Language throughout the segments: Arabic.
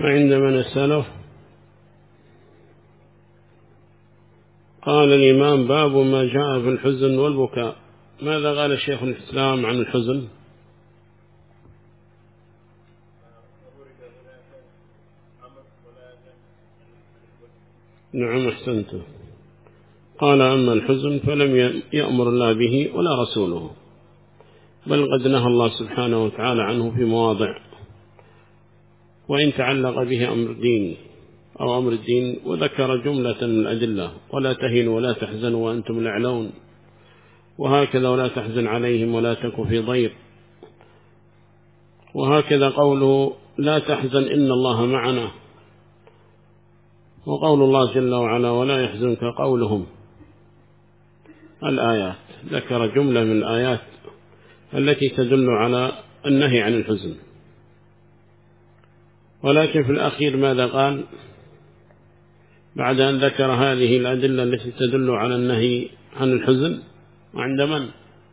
فعند من السلف قال الإمام باب ما جاء في الحزن والبكاء. ماذا قال الشيخ الإسلام عن الحزن؟ نعم أحسنت. قال أما الحزن فلم يأمر الله به ولا رسوله، بل قد نهى الله سبحانه وتعالى عنه في مواضع، وإن تعلق به أمر ديني أو أمر الدين، وذكر جملة من الأدلة: ولا تهنوا ولا تحزنوا وأنتم الأعلون، وهكذا ولا تحزن عليهم ولا تك في ضيق، وهكذا قوله لا تحزن إن الله معنا، وقول الله جل وعلا ولا يحزنك قولهم. الآيات ذكر جملة من الآيات التي تدل على النهي عن الحزن. ولكن في الأخير ماذا قال بعد أن ذكر هذه الأدلة التي تدل على النهي عن الحزن؟ وعند من؟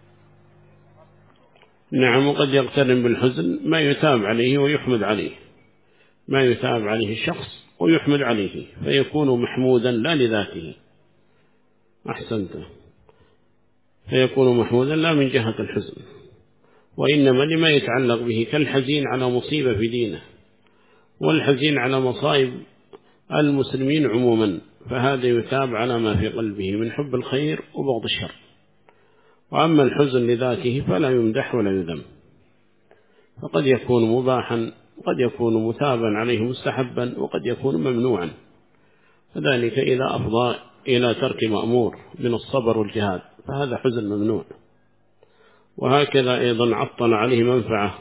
نعم، وقد يقترن بالحزن ما يتاب عليه ويحمد عليه، ما يتاب عليه الشخص ويحمد عليه، فيكون محمودا لا لذاته. أحسنت، فيكون محمودا لا من جهة الحزن، وإنما لما يتعلق به، كالحزين على مصيبة في دينه، والحزين على مصائب المسلمين عموما، فهذا يتاب على ما في قلبه من حب الخير وبغض الشر. وأما الحزن لذاته فلا يمدح ولا يذم، فقد يكون مباحا، وقد يكون مثابا عليه مستحبا، وقد يكون ممنوعا، فذلك إذا أفضى إلى ترك مأمور من الصبر والجهاد فهذا حزن ممنوع. وهكذا أيضا عطل عليه منفعة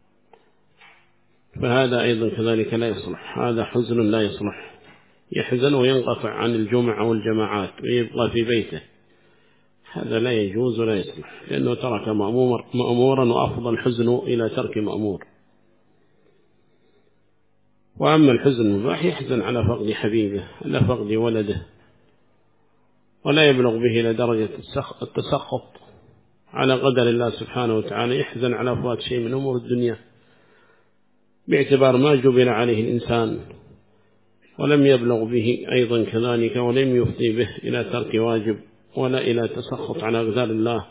فهذا أيضا كذلك لا يصلح، هذا حزن لا يصلح، يحزن وينقطع عن الجمعة والجماعات ويبقى في بيته، هذا لا يجوز ولا يصلح، لأنه ترك مأمورا، وأفضل الحزن إلى ترك مأمور. وأما الحزن المباح يحزن على فقد حبيبه، على فقد ولده، ولا يبلغ به إلى درجة التسخط على قدر الله سبحانه وتعالى، يحزن على فوات شيء من أمور الدنيا باعتبار ما جبل عليه الإنسان، ولم يبلغ به أيضا كذلك، ولم يفضي به إلى ترك واجب ولا إلى تسخط على أقدار الله،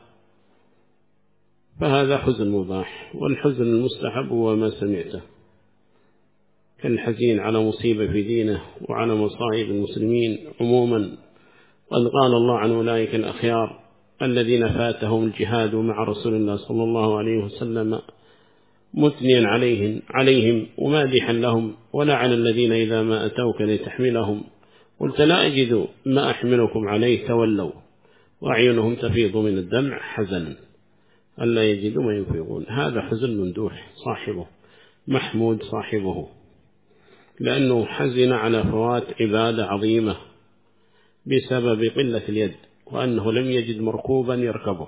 فهذا حزن مباح. والحزن المستحب هو ما سمعته، كالحزين على مصيبة في دينه وعلى مصائب المسلمين عموما. قد قال الله عن أولئك الأخيار الذين فاتهم الجهاد مع رسول الله صلى الله عليه وسلم مثنيا عليهم ومادحا لهم: ولا على الذين إذا ما أتوك لتحملهم قلت لا أجد ما أحملكم عليه تولوا وأعينهم تفيض من الدمع حزنا ألا يجدوا ما ينفقون. هذا حزن ممدوح صاحبه، محمود صاحبه، لأنه حزن على فوات عبادة عظيمة بسبب قلة اليد، وأنه لم يجد مركوبا يركبه.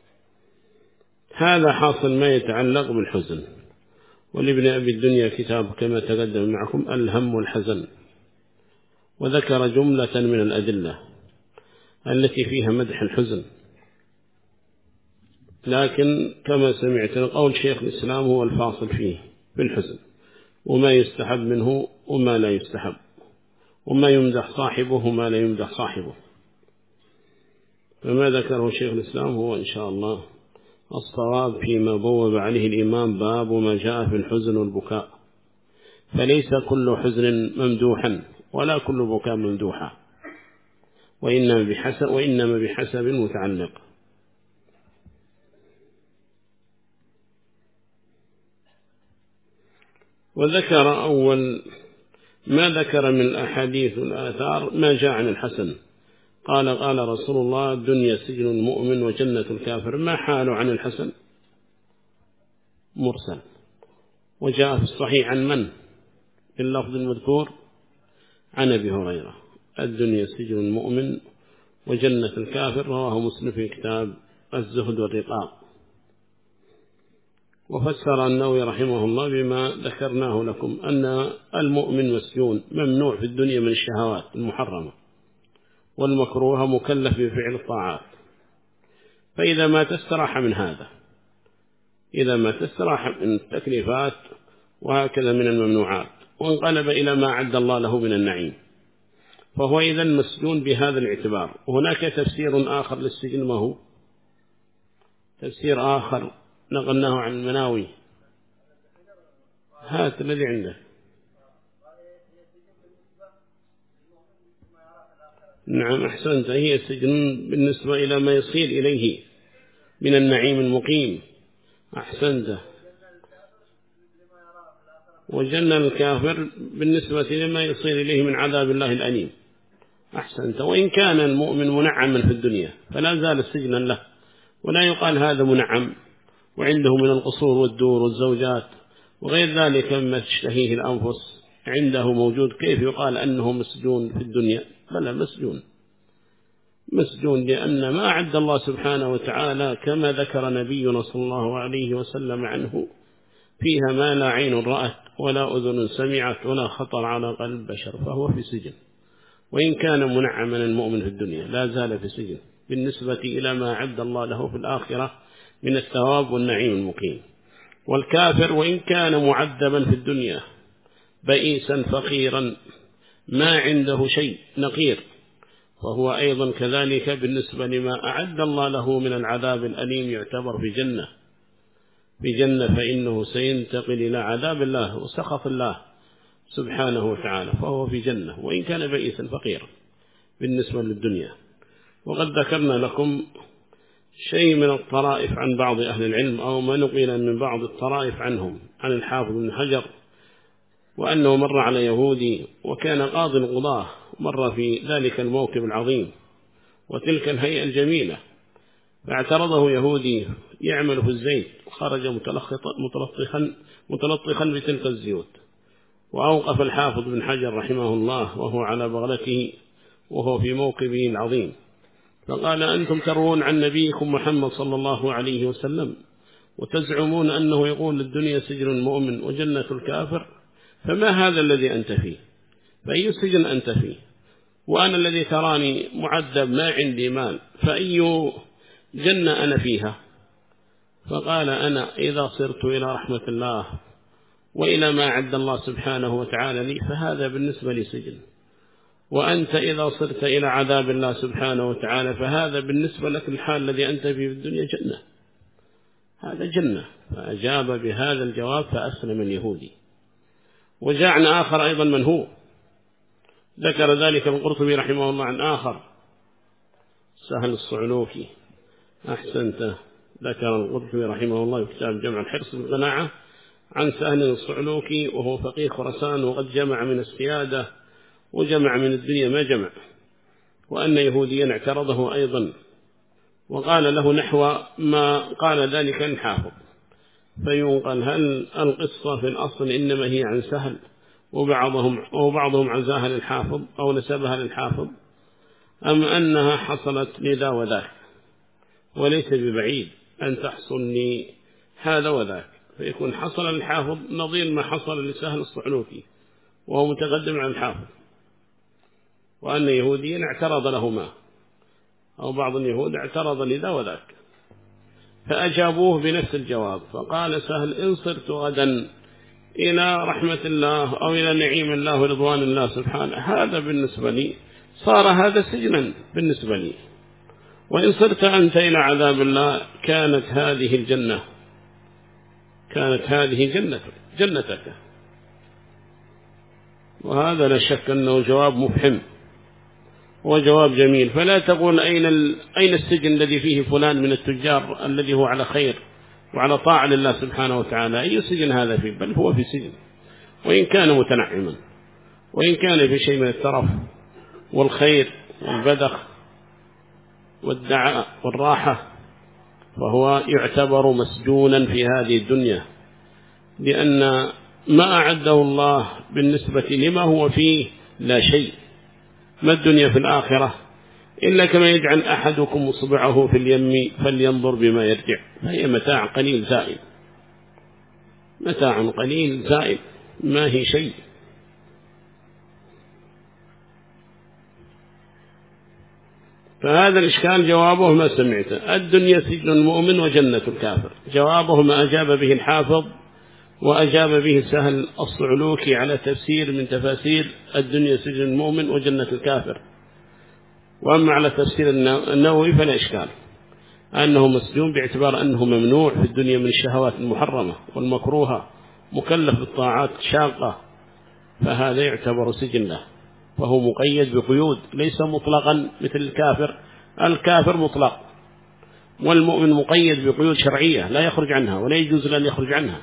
هذا حاصل ما يتعلق بالحزن. ولابن أبي الدنيا كتاب كما تقدم معكم الهم والحزن، وذكر جملة من الأدلة التي فيها مدح الحزن، لكن كما سمعت قول شيخ الإسلام هو الفاصل فيه في الحزن، وما يستحب منه وما لا يستحب، وما يمدح صاحبه وما لا يمدح صاحبه. فما ذكره شيخ الإسلام هو إن شاء الله الصواب فيما بوب عليه الإمام: باب ما جاء في الحزن والبكاء. فليس كل حزن ممدوحا ولا كل بكاء ممدوحا، وإنما بحسب المتعلق. وذكر أول ما ذكر من الأحاديث والآثار ما جاء عن الحسن، قال رسول الله: الدنيا سجن المؤمن وجنة الكافر. ما حال عن الحسن؟ مرسل. وجاء في الصحيح عن من في اللفظ المذكور؟ عن أبي هريرة: الدنيا سجن المؤمن وجنة الكافر، رواه مسلم في كتاب الزهد والرقاق. وفسر النووي رحمه الله بما ذكرناه لكم أن المؤمن مسجون، ممنوع في الدنيا من الشهوات المحرمة والمكروه، مكلف بفعل الطاعات، فإذا ما تستراح من هذا، إذا ما تستراح من التكليفات وهكذا من الممنوعات وانقلب إلى ما أعد الله له من النعيم، فهو إذن مسجون بهذا الاعتبار. وهناك تفسير آخر للسجن، ما هو تفسير آخر نقلناه عن المناوي. هات الذي عنده. نعم أحسنت، هي السجن بالنسبة إلى ما يصير إليه من النعيم المقيم. أحسنت. وجنة الكافر بالنسبة لما يصير إليه من عذاب الله الأليم. أحسنت. وإن كان المؤمن منعما في الدنيا فلا زال سجنا له، ولا يقال هذا منعم وعنده من القصور والدور والزوجات وغير ذلك مما تشتهيه الأنفس عنده موجود، كيف يقال أنه مسجون في الدنيا؟ بل مسجون لأن ما أعد الله سبحانه وتعالى كما ذكر نبينا صلى الله عليه وسلم عنه فيها ما لا عين رأت ولا أذن سمعت ولا خطر على قلب بشر، فهو في سجن. وإن كان منعما المؤمن في الدنيا لا زال في سجن بالنسبة إلى ما أعد الله له في الآخرة من الثواب والنعيم المقيم. والكافر وإن كان معذبا في الدنيا بئيسا فقيرا ما عنده شيء نقير، فهو أيضا كذلك بالنسبة لما أعد الله له من العذاب الأليم يعتبر في جنة، فإنه سينتقل إلى عذاب الله وسخط الله سبحانه وتعالى، فهو في جنة وإن كان بئيسا فقيرا بالنسبة للدنيا. وقد ذكرنا لكم شيء من الطرائف عن بعض أهل العلم، أو ما نقل من بعض الطرائف عنهم عن الحافظ بن حجر، وأنه مر على يهودي وكان قاضي القضاة، مر في ذلك الموكب العظيم وتلك الهيئة الجميلة، فاعترضه يهودي يعمل في الزيت، خرج متلطخا بتلك الزيوت، وأوقف الحافظ بن حجر رحمه الله وهو على بغلته وهو في موكبه العظيم، فقال: أنتم تروون عن نبيكم محمد صلى الله عليه وسلم وتزعمون أنه يقول الدنيا سجن المؤمن وجنة الكافر، فما هذا الذي أنت فيه؟ فأي سجن أنت فيه؟ وأنا الذي تراني معذب ما عندي مال، فأي جنة أنا فيها؟ فقال: أنا إذا صرت إلى رحمة الله وإلى ما عد الله سبحانه وتعالى لي فهذا بالنسبة لي سجن، وأنت إذا صرت إلى عذاب الله سبحانه وتعالى فهذا بالنسبة لك الحال الذي أنت فيه في الدنيا جنة، هذا جنة. فأجاب بهذا الجواب فأسلم اليهودي. وجاء عن آخر أيضا من هو ذكر ذلك القرطبي رحمه الله عن آخر سهل الصعلوكي. أحسنت. ذكر القرطبي رحمه الله في كتاب جمع الحرص بالقناعة عن سهل الصعلوكي، وهو فقيه خراسان وقد جمع من السيادة وجمع من الدنيا ما جمع، وأن يهوديا اعترضه أيضا وقال له نحو ما قال ذلك الحافظ، فينقل: هل القصة في الأصل إنما هي عن سهل وبعضهم عزاها للحافظ أو نسبها للحافظ، أم أنها حصلت لذا وذاك، وليس ببعيد أن تحصل لي هذا وذاك، فيكون حصل للحافظ نظير ما حصل لسهل الصعلوكي وهو متقدم عن الحافظ، وأن يهوديا اعترض لهما أو بعض اليهود اعترض لذا وذاك، فأجابوه بنفس الجواب. فقال سهل: إن صرت غدا إلى رحمة الله أو إلى نعيم الله ورضوان الله سبحانه هذا بالنسبة لي صار هذا سجنا بالنسبة لي، وإن صرت أنت إلى عذاب الله كانت هذه الجنة، كانت هذه جنتك. وهذا لا شك أنه جواب مفهم وجواب جميل. فلا تقول أين السجن الذي فيه فلان من التجار الذي هو على خير وعلى طاعة لله سبحانه وتعالى، أي سجن هذا فيه؟ بل هو في سجن، وإن كان متنعما، وإن كان في شيء من الترف والخير والبذخ والدعاء والراحة، فهو يعتبر مسجونا في هذه الدنيا، لأن ما أعده الله بالنسبة لما هو فيه لا شيء. ما الدنيا في الآخرة إلا كما يجعل أحدكم إصبعه في اليم فلينظر بما يرجع، فهي متاع قليل زائل، متاع قليل زائل، ما هي شيء. فهذا الإشكال جوابه ما سمعته: الدنيا سجن المؤمن وجنة الكافر. جوابه ما أجاب به الحافظ وأجاب به سهل الصعلوكي على تفسير من تفاسير الدنيا سجن المؤمن وجنة الكافر. وأما على تفسير النووي فلا إشكال أنه مسجون باعتبار أنه ممنوع في الدنيا من الشهوات المحرمة والمكروهة، مكلف بالطاعات شاقة، فهذا يعتبر سجن له، وهو مقيد بقيود، ليس مطلقا مثل الكافر. الكافر مطلق، والمؤمن مقيد بقيود شرعية لا يخرج عنها ولا يجوز له أن يخرج عنها،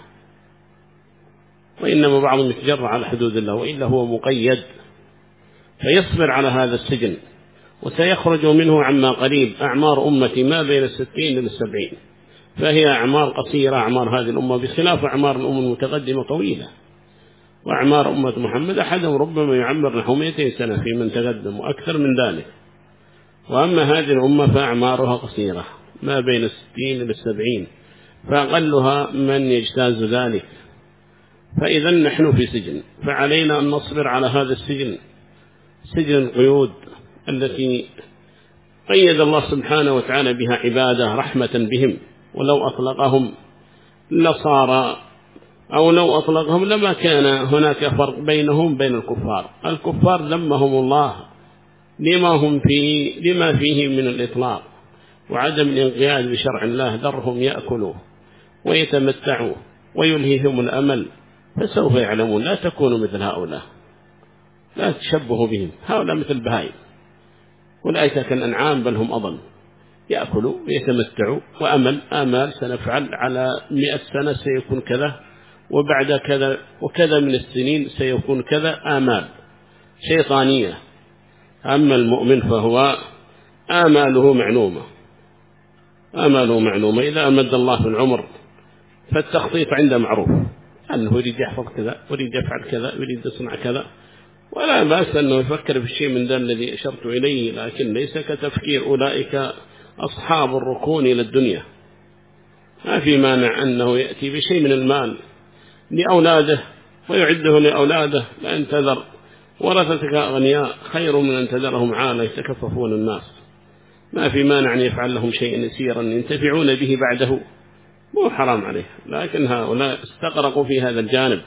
وإنما بعضهم يتجرع على حدود الله، وإلا هو مقيد فيصبر على هذا السجن. وسيخرج منه عما قريب. أعمار أمتي ما بين 60 إلى 70، فهي أعمار قصيرة أعمار هذه الأمة، بخلاف أعمار الأمم المتقدمة طويلة. وأعمار أمة محمد أحدهم ربما يعمر نحو 200 سنة في من تقدم وأكثر من ذلك. وأما هذه الأمة فأعمارها قصيرة ما بين 60 إلى 70، فأقلها من يجتاز ذلك. فإذا نحن في سجن، فعلينا أن نصبر على هذا السجن، سجن القيود التي قيد الله سبحانه وتعالى بها عباده رحمة بهم. ولو أطلقهم لصار، أو لو أطلقهم لما كان هناك فرق بينهم بين الكفار. الكفار ذمهم الله لما فيه من الإطلاق وعدم الانقياد بشرع الله، ذرهم يأكلوا ويتمتعوا ويلهيهم الأمل، فسوف يعلمون. لا تكونوا مثل هؤلاء، لا تشبهوا بهم، هؤلاء مثل بهائم، أولئك كالأنعام بل هم أضل، يأكلوا ويتمتعوا آمال سنفعل على 100 سنة سيكون كذا، وبعد كذا وكذا من السنين سيكون كذا، آمال شيطانية. أما المؤمن فهو آماله معلومة، إذا أمد الله في العمر فالتخطيط عنده معروف، أنه يريد يحفظ كذا، يريد يفعل كذا، يريد يصنع كذا، ولا بأس أنه يفكر في الشيء من ذا الذي أشرت إليه، لكن ليس كتفكير أولئك أصحاب الركون إلى الدنيا. ما في مانع أنه يأتي بشيء من المال لأولاده ويعده لأولاده، لأن تذر ورثتك أغنياء خير من أن تذرهم عالة يتكففون الناس. ما في مانع أن يفعل لهم شيئا يسيرا ينتفعون به بعده، مو حرام عليه، لكن هؤلاء استغرقوا في هذا الجانب،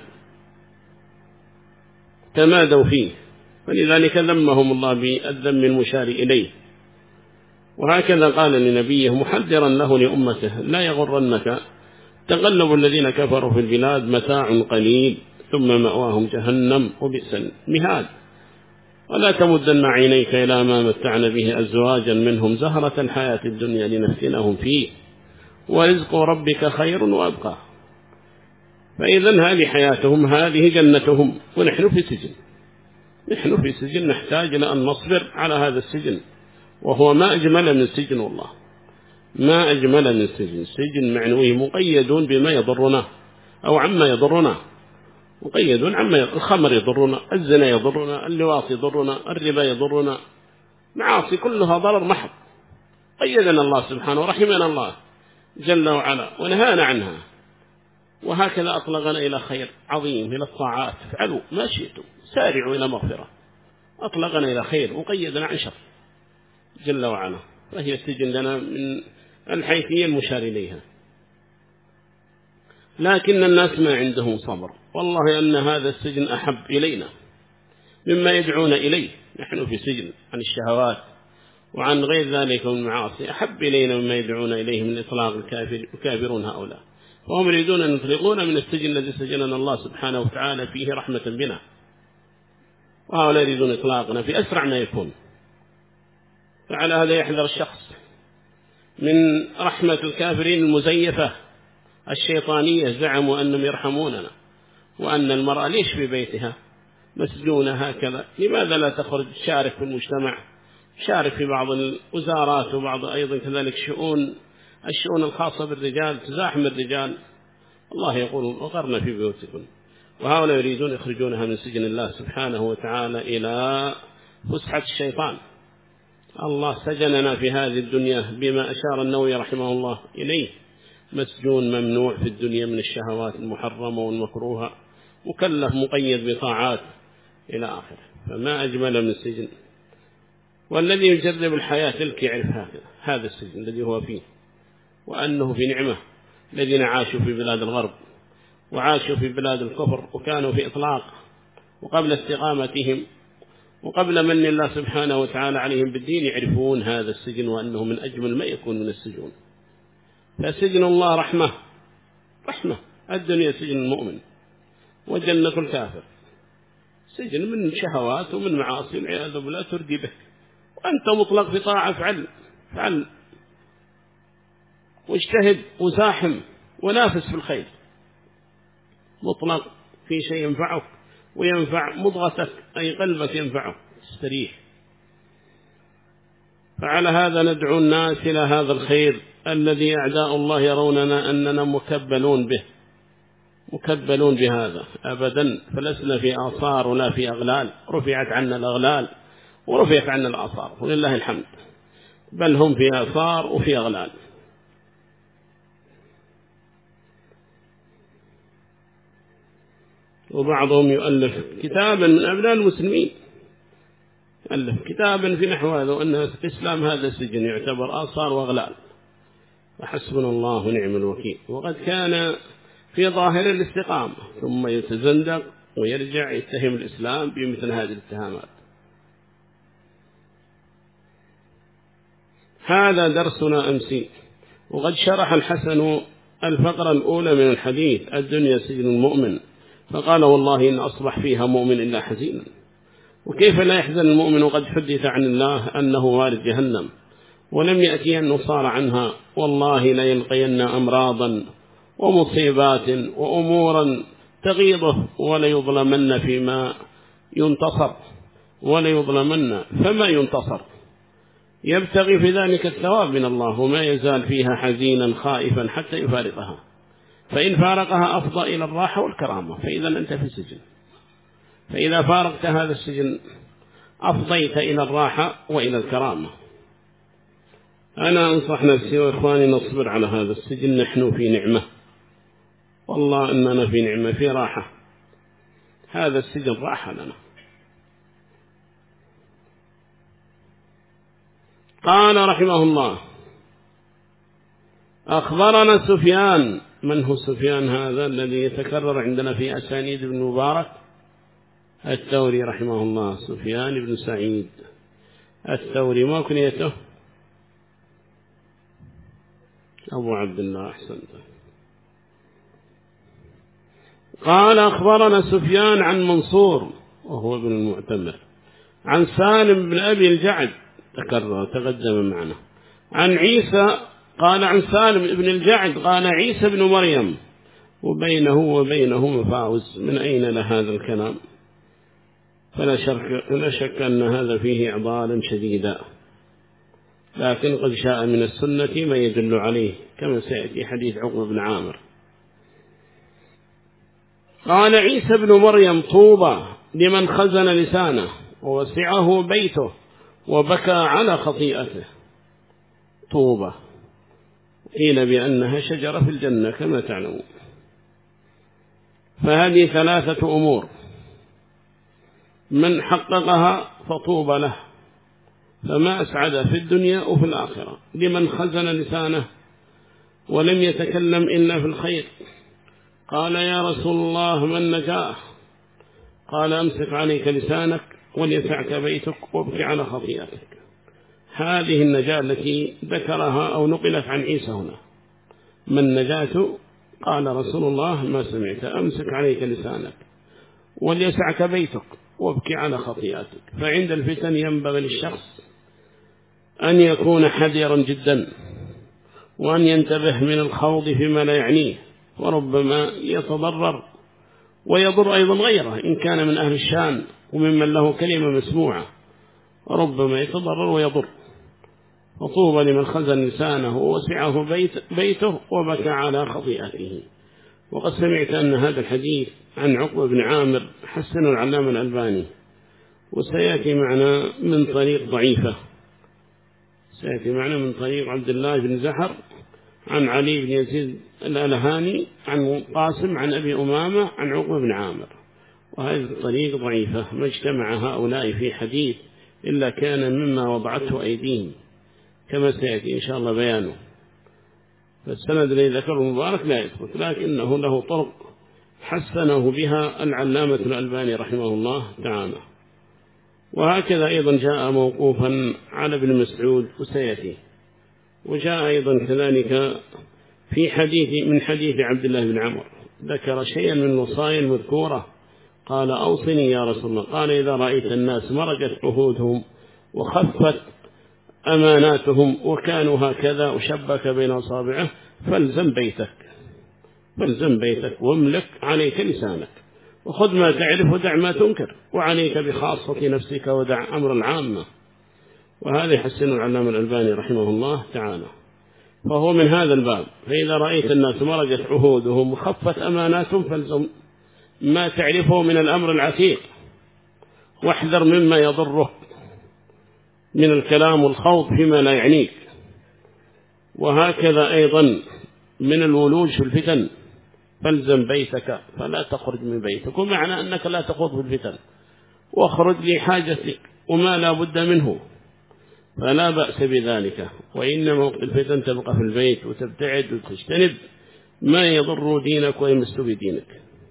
تمادوا فيه، فلذلك ذمهم الله بالذم المشار إليه. وهكذا قال لنبيه محذرا له لأمته: لا يغرنك تقلب الذين كفروا في البلاد، متاع قليل ثم مأواهم جهنم وبئس المهاد، ولا تمدن عينيك إلى ما متعنا به أزواجا منهم زهرة الحياة الدنيا لنفتنهم فيه ورزق ربك خير وأبقى. فإذا هذه حياتهم، هذه جنتهم، ونحن في سجن نحتاج إلى أن نصبر على هذا السجن، وهو ما أجمل من السجن، والله ما أجمل من السجن. سجن معنوي مقيدون بما يضرنا أو عما يضرنا، مقيدون عما الخمر يضرنا، الزنا يضرنا، اللواط يضرنا، الربا يضرنا، معاصي كلها ضرر محض، قيدنا الله سبحانه ورحمنا الله جل وعلا ونهانا عنها. وهكذا أطلقنا إلى خير عظيم، إلى الطاعات، افعلوا ما شئتم، سارعوا إلى مغفرة. أطلقنا إلى خير وقيدنا عن شر جل وعلا، وهي السجن لنا من الحيثية المشار إليها. لكن الناس ما عندهم صبر، والله أن هذا السجن أحب إلينا مما يدعون إليه. نحن في سجن عن الشهوات وعن غير ذلك من المعاصي، أحب إلينا مما يدعون إليه من إطلاق الكافرون هؤلاء، وهم يريدون أن يطلقون من السجن الذي سجننا الله سبحانه وتعالى فيه رحمة بنا، وهؤلاء يريدون إطلاقنا في أسرع ما يكون. فعلى هذا يحذر الشخص من رحمة الكافرين المزيفة الشيطانية. زعموا أنهم يرحموننا، وأن المرأة ليش في بيتها مسجونة هكذا، لماذا لا تخرج تشارك في المجتمع، شارك في بعض الوزارات وبعض أيضا كذلك الشؤون الخاصة بالرجال، تزاحم الرجال. الله يقول: وقرنا في بيوتكم. وهؤلاء يريدون يخرجونها من سجن الله سبحانه وتعالى إلى فسحة الشيطان. الله سجننا في هذه الدنيا بما أشار النووي رحمه الله إليه: مسجون ممنوع في الدنيا من الشهوات المحرمة والمكروهة، مكلف مقيد بطاعات إلى آخره. فما أجمل من السجن. والذي يجرب الحياة تلك يعرف هذا السجن الذي هو فيه، وأنه في نعمة. الذين عاشوا في بلاد الغرب وعاشوا في بلاد الكفر وكانوا في إطلاق، وقبل استقامتهم وقبل من الله سبحانه وتعالى عليهم بالدين يعرفون هذا السجن وأنه من أجمل ما يكون من السجون. فسجن الله رحمة، الدنيا سجن المؤمن وجنة الكافر، سجن من شهوات ومن معاصي والعياذ بالله تردي به، وأنت مطلق في طاعة فعل واجتهد وزاحم ونافس في الخير، مطلق في شيء ينفعك وينفع مضغتك أي قلبك ينفعه تستريح. فعلى هذا ندعو الناس إلى هذا الخير الذي أعداء الله يروننا أننا مكبلون بهذا أبدا، فلسنا في آثار ولا في أغلال، رفعت عنا الأغلال ورفعت عنا الآثار ولله الحمد، بل هم في آثار وفي أغلال. وبعضهم يؤلف كتابا من أبناء المسلمين، ألف كتابا في نحو هذا، وأن الإسلام هذا السجن يعتبر آثار وأغلال، وحسبنا الله ونعم الوكيل. وقد كان في ظاهر الاستقامة ثم يتزندق ويرجع يتهم الإسلام بمثل هذه الاتهامات. هذا درسنا أمسي. وقد شرح الحسن الفقرة الأولى من الحديث الدنيا سجن المؤمن، فقال والله إن أصبح فيها مؤمن إلا حزينا. وكيف لا يحزن المؤمن وقد حدث عن الله أنه وارد جهنم ولم يأتي النصار عنها؟ والله لا يلقين أمراضا ومصيبات وأمورا تغيظه ولا يظلمن فيما ينتصر، ولا يظلمن فما ينتصر، يبتغي في ذلك الثواب من الله، وما يزال فيها حزينا خائفا حتى يفارقها، فإن فارقها أفضى إلى الراحة والكرامة، فإذا أنت في السجن، فإذا فارقت هذا السجن أفضيت إلى الراحة وإلى الكرامة. أنا أنصح نفسي وإخواني نصبر على هذا السجن، نحن في نعمة، والله أننا في نعمة في راحة، هذا السجن راحة لنا. قال رحمه الله أخبرنا سفيان. من هو سفيان هذا الذي يتكرر عندنا في أسانيد ابن مبارك؟ الثوري رحمه الله، سفيان بن سعيد الثوري. ما كنيته؟ أبو عبد الله. أحسنت. قال أخبرنا سفيان عن منصور وهو ابن المعتمر عن سالم بن أبي الجعد، تقدم معنا، عن عيسى قال عن سالم بن الجعد قال عيسى بن مريم وبينه وبينه مفاوز. من أين لهذا الكلام؟ فلا شك أن هذا فيه إعضالا شديدا، لكن قد شاء من السنة ما يدل عليه كما سيأتي حديث عقبة بن عامر. قال عيسى بن مريم طوبى لمن خزن لسانه ووسعه بيته وبكى على خطيئته. طوبى قيل بأنها شجرة في الجنة كما تعلمون. فهذه ثلاثة أمور من حققها فطوبى له، فما أسعد في الدنيا وفي الآخرة. لمن خزن لسانه ولم يتكلم إلا في الخير. قال يا رسول الله من نجاه؟ قال أمسك عليك لسانك وليسعك بيتك وابكي على خطيئتك. هذه النجاة التي ذكرها أو نقلت عن عيسى هنا. من نجاة؟ قال رسول الله ما سمعت، أمسك عليك لسانك وليسعك بيتك وابكي على خطيئتك. فعند الفتن ينبغي للشخص أن يكون حذرا جدا، وأن ينتبه من الخوض فيما لا يعنيه، وربما يتضرر ويضر أيضا غيره إن كان من أهل الشان وممن له كلمة مسموعة، وربما يتضرر ويضر. وطوبى لمن خزن لسانه ووسعه بيته وبكى على خطيئته. وقد سمعت أن هذا الحديث عن عقبة بن عامر حسن العلامة الألباني، وسيأتي معنا من طريق ضعيفة، سيأتي معنا من طريق عبد الله بن زحر عن علي بن يزيد الألهاني عن قاسم عن أبي أمامة عن عقبة بن عامر، وهذه الطريق ضعيفة، ما اجتمع هؤلاء في حديث إلا كان مما وضعته أيديهم كما سيأتي إن شاء الله بيانه. فالسند الذي ذكره المبارك لا يثبت، لكنه له طرق حسنه بها العلامة الألباني رحمه الله تعالى. وهكذا أيضا جاء موقوفا على ابن مسعود وسيأتي. وجاء أيضا كذلك في من حديث عبد الله بن عمرو ذكر شيئا من الوصايا المذكورة، قال أوصني يا رسول الله، قال إذا رأيت الناس مرجت عهودهم وخفت أماناتهم وكانوا هكذا وشبك بين أصابعه فالزم بيتك واملك عليك لسانك وخذ ما تعرف ودع ما تنكر وعليك بخاصة نفسك ودع أمر العامة. وهذا يحسن العلامة الألباني رحمه الله تعالى. فهو من هذا الباب. فإذا رأيت الناس مرجت عهودهم وخفت أماناتهم فالزم ما تعرفه من الأمر العتيق واحذر مما يضره من الكلام والخوض فيما لا يعنيك. وهكذا أيضا من الولوج في الفتن فالزم بيتك فلا تخرج من بيتك، ومعنى أنك لا تخوض في الفتن واخرج لحاجتك وما لا بد منه فلا بأس بذلك. وإنما وقت الفتن تبقى في البيت وتبتعد وتجتنب ما يضر دينك ويمس بدينك.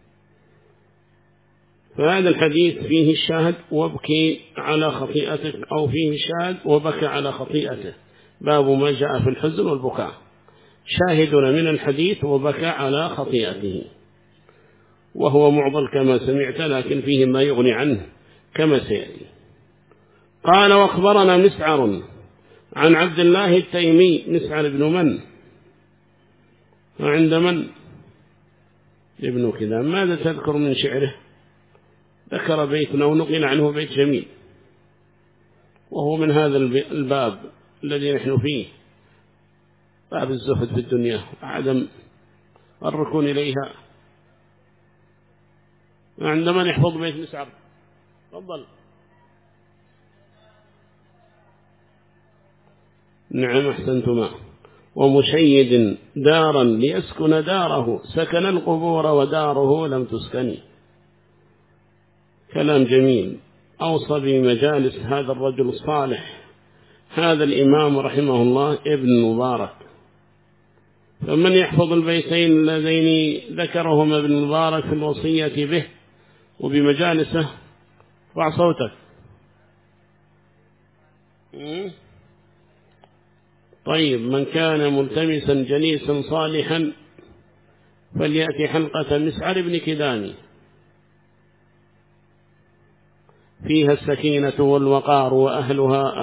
فهذا الحديث فيه الشاهد وابكي على خطيئتك، أو فيه الشاهد وبكى على خطيئته، باب ما جاء في الحزن والبكاء. شاهدنا من الحديث وبكى على خطيئته، وهو معضل كما سمعت، لكن فيه ما يغني عنه كما سيأتي. قال واخبرنا مسعر عن عبد الله التيمي. مسعر ابن من؟ وعند من؟ ابن كذا. ماذا تذكر من شعره؟ ذكر بيتنا ونقل عنه بيت جميل، وهو من هذا الباب الذي نحن فيه، باب الزهد في الدنيا وعدم الركون إليها. وعندما نحفظ بيت مسعر تفضل. نعم أحسنتما. ومشيد دارا ليسكن داره سكن القبور وداره لم تسكني. كلام جميل. أوصى بمجالس هذا الرجل الصالح، هذا الإمام رحمه الله ابن مبارك. فمن يحفظ البيتين اللذين ذكرهما ابن مبارك في الوصية به وبمجالسه؟ رفع صوتك. طيب. من كان ملتمسا جليسا صالحا فليأتي حلقة مسعر بن كداني فيها السكينة والوقار وأهلها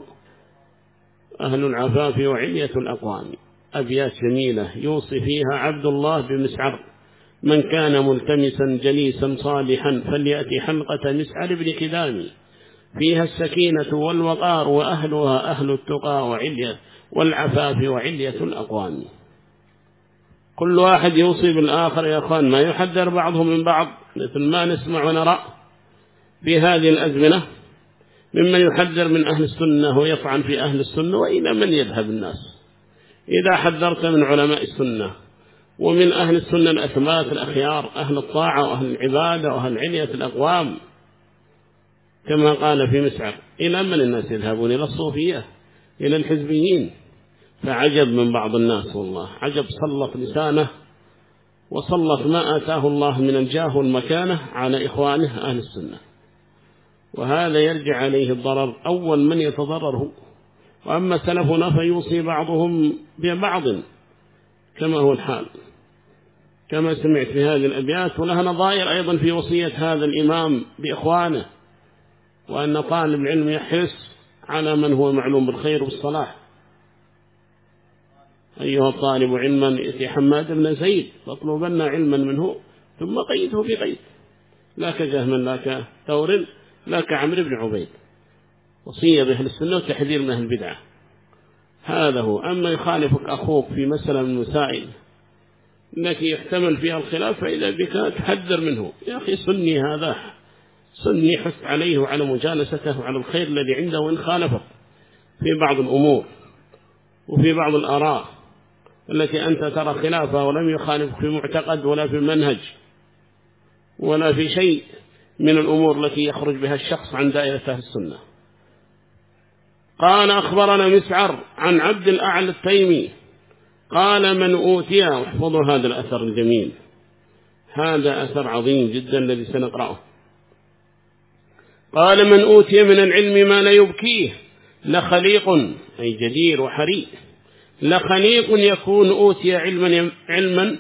أهل العفاف وعلية الأقوام. أبيات جميلة يوصي فيها عبد الله بمسعر: من كان ملتمسا جليسا صالحا فليأتي حلقة مسعر بن كداني فيها السكينة والوقار وأهلها أهل التقى وعلية والعفاف وعلية الأقوام. كل واحد يوصي بالآخر يا أخوان، ما يحذر بعضهم من بعض، مثل ما نسمع ونرى في هذه الأزمنة ممن يحذر من أهل السنة ويطعن في أهل السنة. وإلى من يذهب الناس؟ إذا حذرت من علماء السنة ومن أهل السنة الأثبات الأخيار، أهل الطاعة وأهل العبادة وأهل علية الأقوام كما قال في مسعر، إلى من الناس يذهبون؟ إلى الصوفية، إلى الحزبيين. فعجب من بعض الناس والله، عجب، سلط لسانه وسلط ما آتاه الله من الجاه والمكانة على إخوانه أهل السنة، وهذا يرجع عليه الضرر. أول من يتضرره. وأما سلفنا فيوصي بعضهم ببعض كما هو الحال، كما سمعت في هذه الأبيات. ولها نظائر أيضا في وصية هذا الإمام بإخوانه، وأن طالب العلم يحرص على من هو معلوم بالخير والصلاح. أيها الطالب علما يأتي حماد بن زيد فاطلبن علما منه ثم قيده بقيد، لا كجهم لا كثور لا كعمرو بن عبيد. وصية بأهل السنة وتحذير من أهل البدعة، هذا هو. أما يخالفك أخوك في مسألة من المسائل التي يحتمل فيها الخلاف فإذا بك تحذر منه، يا أخي سني هذا، سني حث عليه وعلى مجالسته وعلى الخير الذي عنده، وإن خالفك في بعض الأمور وفي بعض الآراء التي أنت ترى خلافها ولم يخالفك في معتقد ولا في منهج ولا في شيء من الأمور التي يخرج بها الشخص عن دائرة أهل السنة. قال أخبرنا مسعر عن عبد الأعلى التيمي قال: من أوتي، واحفظوا هذا الأثر الجميل، هذا أثر عظيم جدا الذي سنقرأه. قال من أوتي من العلم ما لا يبكيه لخليق، أي جدير وحري، لخليق يكون أوتي علما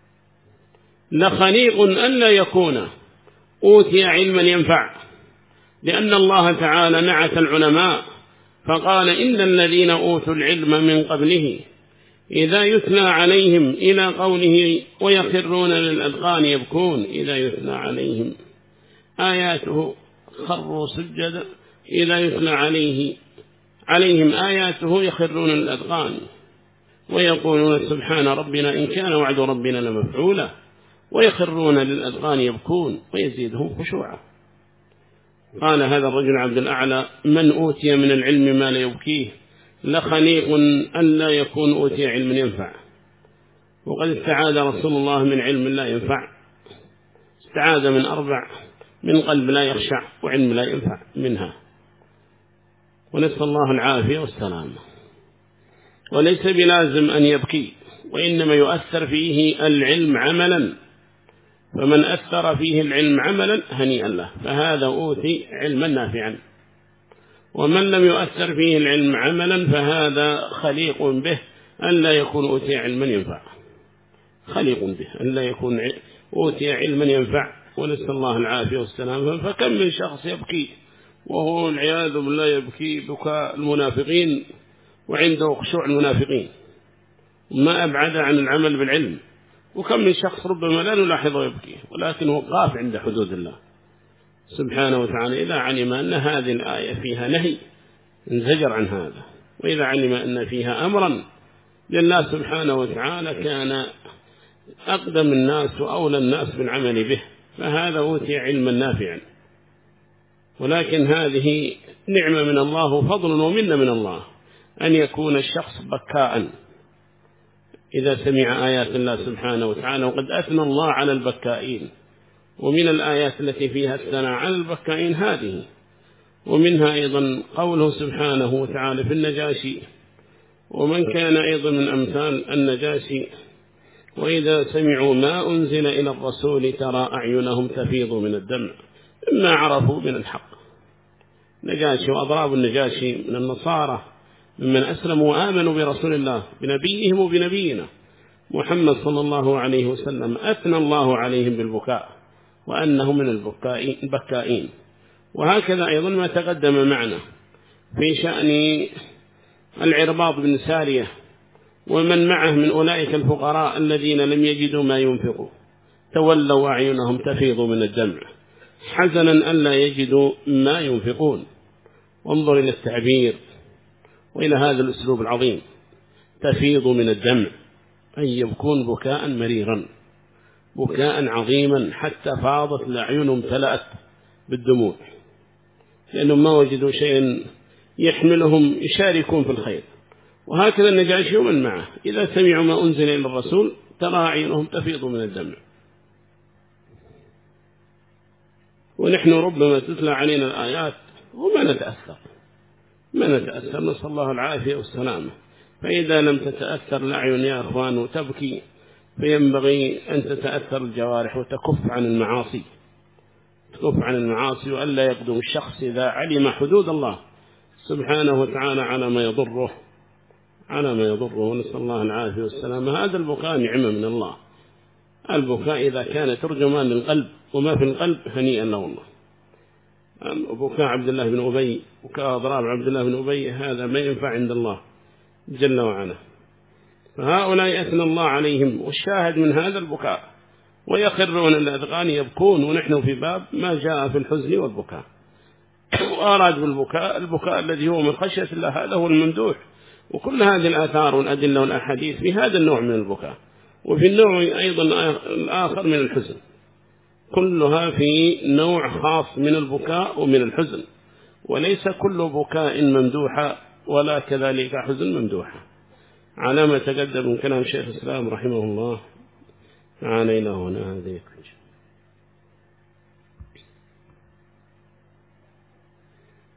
لخليق ألا يكون أوتي علما ينفع، لأن الله تعالى نعت العلماء فقال إن الذين أوتوا العلم من قبله إذا يتلى عليهم إلى قوله ويخرون للأذقان يبكون، إذا يتلى عليهم آياته خروا سجدا، إذا يتلى عليهم آياته يخرون للأذقان ويقولون سبحان ربنا إن كان وعد ربنا لمفعولا، ويخرون للأذقان يبكون ويزيدهم خشوعا. قال هذا الرجل عبد الأعلى من أوتي من العلم ما لا يبكيه لخليق ألا يكون أوتي علم ينفع. وقد استعاذ رسول الله من علم لا ينفع، استعاذ من 4: من قلب لا يخشع، وعلم لا ينفع منها، ونسأل الله العافية والسلام. وليس بلازم أن يبكي، وإنما يؤثر فيه العلم عملا، فمن أثر فيه العلم عملا هنيئا له، فهذا أوتي علما نافعا. ومن لم يؤثر فيه العلم عملا فهذا خليق به ألا يكون أوتي علما ينفع، خليق به ألا يكون أوتي علما ينفع، ونسأل الله العافية والسلام. فكم من شخص يبكي وهو العياذ بالله يبكي بكاء المنافقين وعنده خشوع المنافقين، ما أبعد عن العمل بالعلم. وكم من شخص ربما لا نلاحظه يبكي ولكن هو قاف عند حدود الله سبحانه وتعالى، إذا علم أن هذه الآية فيها نهي انزجر عن هذا، وإذا علم أن فيها أمرا لله سبحانه وتعالى كان أقدم الناس وأولى الناس بالعمل به، فهذا أوتي علما نافعا. ولكن هذه نعمة من الله وفضل ومنة من الله أن يكون الشخص بكاء إذا سمع آيات الله سبحانه وتعالى، وقد أثنى الله على البكائين، ومن الآيات التي فيها الثناء على البكائين هذه، ومنها أيضا قوله سبحانه وتعالى في النجاشي: ومن كان أيضا من أمثال النجاشي وإذا سمعوا ما أنزل إلى الرسول ترى أعينهم تفيض من الدمع مما عرفوا من الحق. نجاشي وأضراب النجاشي من النصارى ممن أسلموا وآمنوا برسول الله بنبيهم وبنبينا محمد صلى الله عليه وسلم، أثنى الله عليهم بالبكاء وأنهم من البكائين. وهكذا أيضا ما تقدم معنا في شأن العرباض بن سارية ومن معه من أولئك الفقراء الذين لم يجدوا ما ينفقوا، تولوا وأعينهم تفيض من الدمع حزنا ألا يجدوا ما ينفقون. وانظر إلى التعبير وإلى هذا الأسلوب العظيم، تفيض من الدمع، أي يبكون بكاء مريرا، بكاء عظيما حتى فاضت الأعين امتلأت بالدموع، لأنهم ما وجدوا شيئا يحملهم يشاركون في الخير. وهكذا النجاشي ومن معه إذا سمعوا ما أنزل إلى الرسول ترى أعينهم تفيض من الدمع. ونحن ربما تتلى علينا الآيات وما نتأثر، نسأل الله العافية والسلامة. فإذا لم تتأثر الأعين يا أخوان تبكي، فينبغي أن تتأثر الجوارح وتكف عن المعاصي، وألا يقدم الشخص إذا علم حدود الله سبحانه وتعالى على ما يضره، ونسأل الله العافية والسلامة. هذا البكاء نعمة من الله، البكاء إذا كان ترجمان للقلب وما في القلب هنيئا له الله. بكاء عبد الله بن أبي، بكاء أضراب عبد الله بن أبي، هذا ما ينفع عند الله جل وعلا. فهؤلاء أثنى الله عليهم، والشاهد من هذا البكاء ويخرون الأذقان يبكون، ونحن في باب ما جاء في الحزن والبكاء. وأراد بالبكاء البكاء الذي هو من خشية الله، هذا هو الممدوح. وكل هذه الآثار والأدلة والأحاديث في هذا النوع من البكاء، وفي النوع أيضا الآخر من الحزن، كلها في نوع خاص من البكاء ومن الحزن، وليس كل بكاء ممدوحة ولا كذلك حزن ممدوحة، على ما تقدم من كلام شيخ الإسلام رحمه الله. تعالى إلى هنا هذه